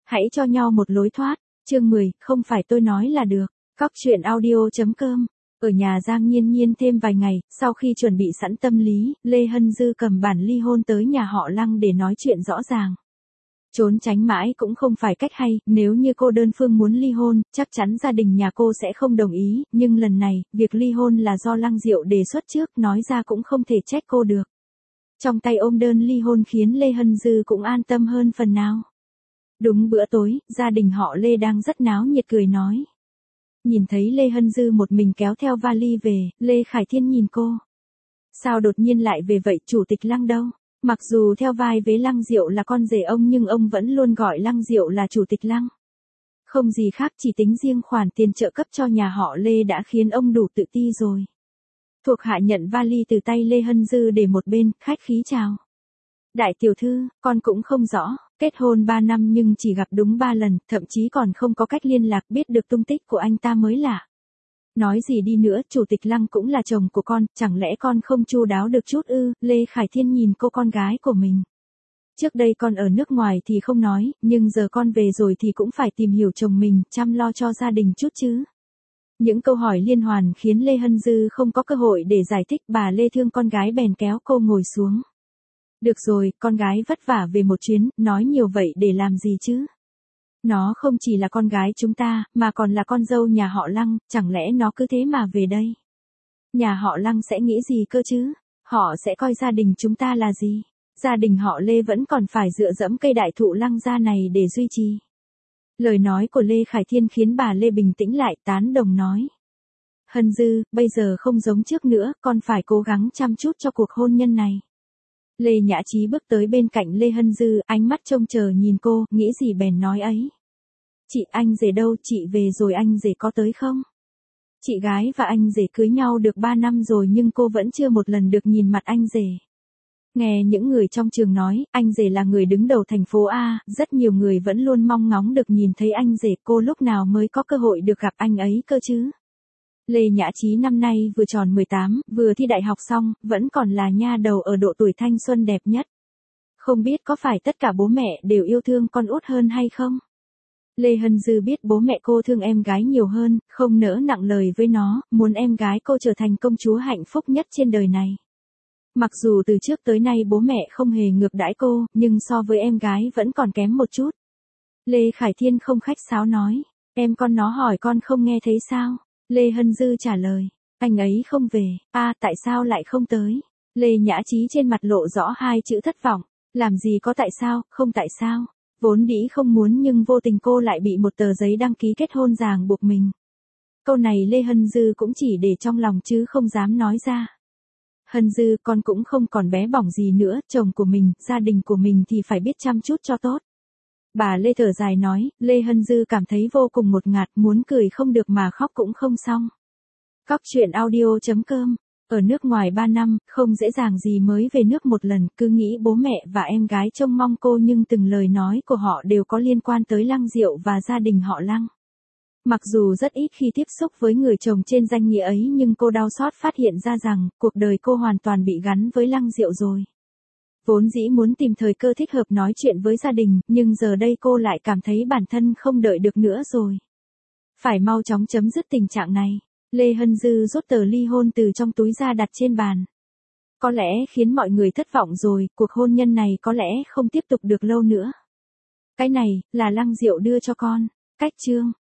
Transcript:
Hãy cho nhau một lối thoát. Chương 10, không phải tôi nói là được. Cóc truyện audio.com. Ở nhà Giang Nhiên Nhiên thêm vài ngày, sau khi chuẩn bị sẵn tâm lý, Lê Hân Dư cầm bản ly hôn tới nhà họ Lăng để nói chuyện rõ ràng. Trốn tránh mãi cũng không phải cách hay, nếu như cô đơn phương muốn ly hôn, chắc chắn gia đình nhà cô sẽ không đồng ý, nhưng lần này, việc ly hôn là do Lăng Diệu đề xuất trước, nói ra cũng không thể trách cô được. Trong tay ôm đơn ly hôn khiến Lê Hân Dư cũng an tâm hơn phần nào. Đúng bữa tối, gia đình họ Lê đang rất náo nhiệt cười nói. Nhìn thấy Lê Hân Dư một mình kéo theo vali về, Lê Khải Thiên nhìn cô. Sao đột nhiên lại về vậy, chủ tịch Lăng đâu? Mặc dù theo vai vế Lăng Diệu là con rể ông nhưng ông vẫn luôn gọi Lăng Diệu là chủ tịch Lăng. Không gì khác, chỉ tính riêng khoản tiền trợ cấp cho nhà họ Lê đã khiến ông đủ tự ti rồi. Thuộc hạ nhận vali từ tay Lê Hân Dư để một bên, khách khí chào. Đại tiểu thư, con cũng không rõ, kết hôn 3 năm nhưng chỉ gặp đúng 3 lần, thậm chí còn không có cách liên lạc, biết được tung tích của anh ta mới lạ. Nói gì đi nữa, chủ tịch Lăng cũng là chồng của con, chẳng lẽ con không chu đáo được chút ư? Lê Khải Thiên nhìn cô con gái của mình. Trước đây con ở nước ngoài thì không nói, nhưng giờ con về rồi thì cũng phải tìm hiểu chồng mình, chăm lo cho gia đình chút chứ. Những câu hỏi liên hoàn khiến Lê Hân Dư không có cơ hội để giải thích, bà Lê thương con gái bèn kéo cô ngồi xuống. Được rồi, con gái vất vả về một chuyến, nói nhiều vậy để làm gì chứ? Nó không chỉ là con gái chúng ta, mà còn là con dâu nhà họ Lăng, chẳng lẽ nó cứ thế mà về đây? Nhà họ Lăng sẽ nghĩ gì cơ chứ? Họ sẽ coi gia đình chúng ta là gì? Gia đình họ Lê vẫn còn phải dựa dẫm cây đại thụ Lăng gia này để duy trì. Lời nói của Lê Khải Thiên khiến bà Lê bình tĩnh lại, tán đồng nói. Hân Dư, bây giờ không giống trước nữa, con phải cố gắng chăm chút cho cuộc hôn nhân này. Lê Nhã Chí bước tới bên cạnh Lê Hân Dư, ánh mắt trông chờ nhìn cô, nghĩ gì bèn nói ấy. Chị, anh rể đâu, chị về rồi anh rể có tới không? Chị gái và anh rể cưới nhau được 3 năm rồi nhưng cô vẫn chưa một lần được nhìn mặt anh rể. Nghe những người trong trường nói, anh rể là người đứng đầu thành phố A, rất nhiều người vẫn luôn mong ngóng được nhìn thấy anh rể, cô lúc nào mới có cơ hội được gặp anh ấy cơ chứ? Lê Nhã Chí năm nay vừa tròn 18, vừa thi đại học xong, vẫn còn là nha đầu ở độ tuổi thanh xuân đẹp nhất. Không biết có phải tất cả bố mẹ đều yêu thương con út hơn hay không? Lê Hân Dư biết bố mẹ cô thương em gái nhiều hơn, không nỡ nặng lời với nó, muốn em gái cô trở thành công chúa hạnh phúc nhất trên đời này. Mặc dù từ trước tới nay bố mẹ không hề ngược đãi cô, nhưng so với em gái vẫn còn kém một chút. Lê Khải Thiên không khách sáo nói, em con nó hỏi con không nghe thấy sao? Lê Hân Dư trả lời, anh ấy không về, tại sao lại không tới? Lê Nhã Chí trên mặt lộ rõ hai chữ thất vọng, làm gì có tại sao, không tại sao. Vốn dĩ không muốn nhưng vô tình cô lại bị một tờ giấy đăng ký kết hôn ràng buộc mình. Câu này Lê Hân Dư cũng chỉ để trong lòng chứ không dám nói ra. Hân Dư, con cũng không còn bé bỏng gì nữa, chồng của mình, gia đình của mình thì phải biết chăm chút cho tốt. Bà Lê thở dài nói, Lê Hân Dư cảm thấy vô cùng ngột ngạt, muốn cười không được mà khóc cũng không xong. Cóc truyện audio.com. Ở nước ngoài 3 năm, không dễ dàng gì mới về nước một lần, cứ nghĩ bố mẹ và em gái trông mong cô nhưng từng lời nói của họ đều có liên quan tới Lăng Diệu và gia đình họ Lăng. Mặc dù rất ít khi tiếp xúc với người chồng trên danh nghĩa ấy nhưng cô đau xót phát hiện ra rằng, cuộc đời cô hoàn toàn bị gắn với Lăng Diệu rồi. Vốn dĩ muốn tìm thời cơ thích hợp nói chuyện với gia đình, nhưng giờ đây cô lại cảm thấy bản thân không đợi được nữa rồi. Phải mau chóng chấm dứt tình trạng này. Lê Hân Dư rút tờ ly hôn từ trong túi ra đặt trên bàn. Có lẽ khiến mọi người thất vọng rồi, cuộc hôn nhân này có lẽ không tiếp tục được lâu nữa. Cái này, là Lăng Diệu đưa cho con. Cách chương.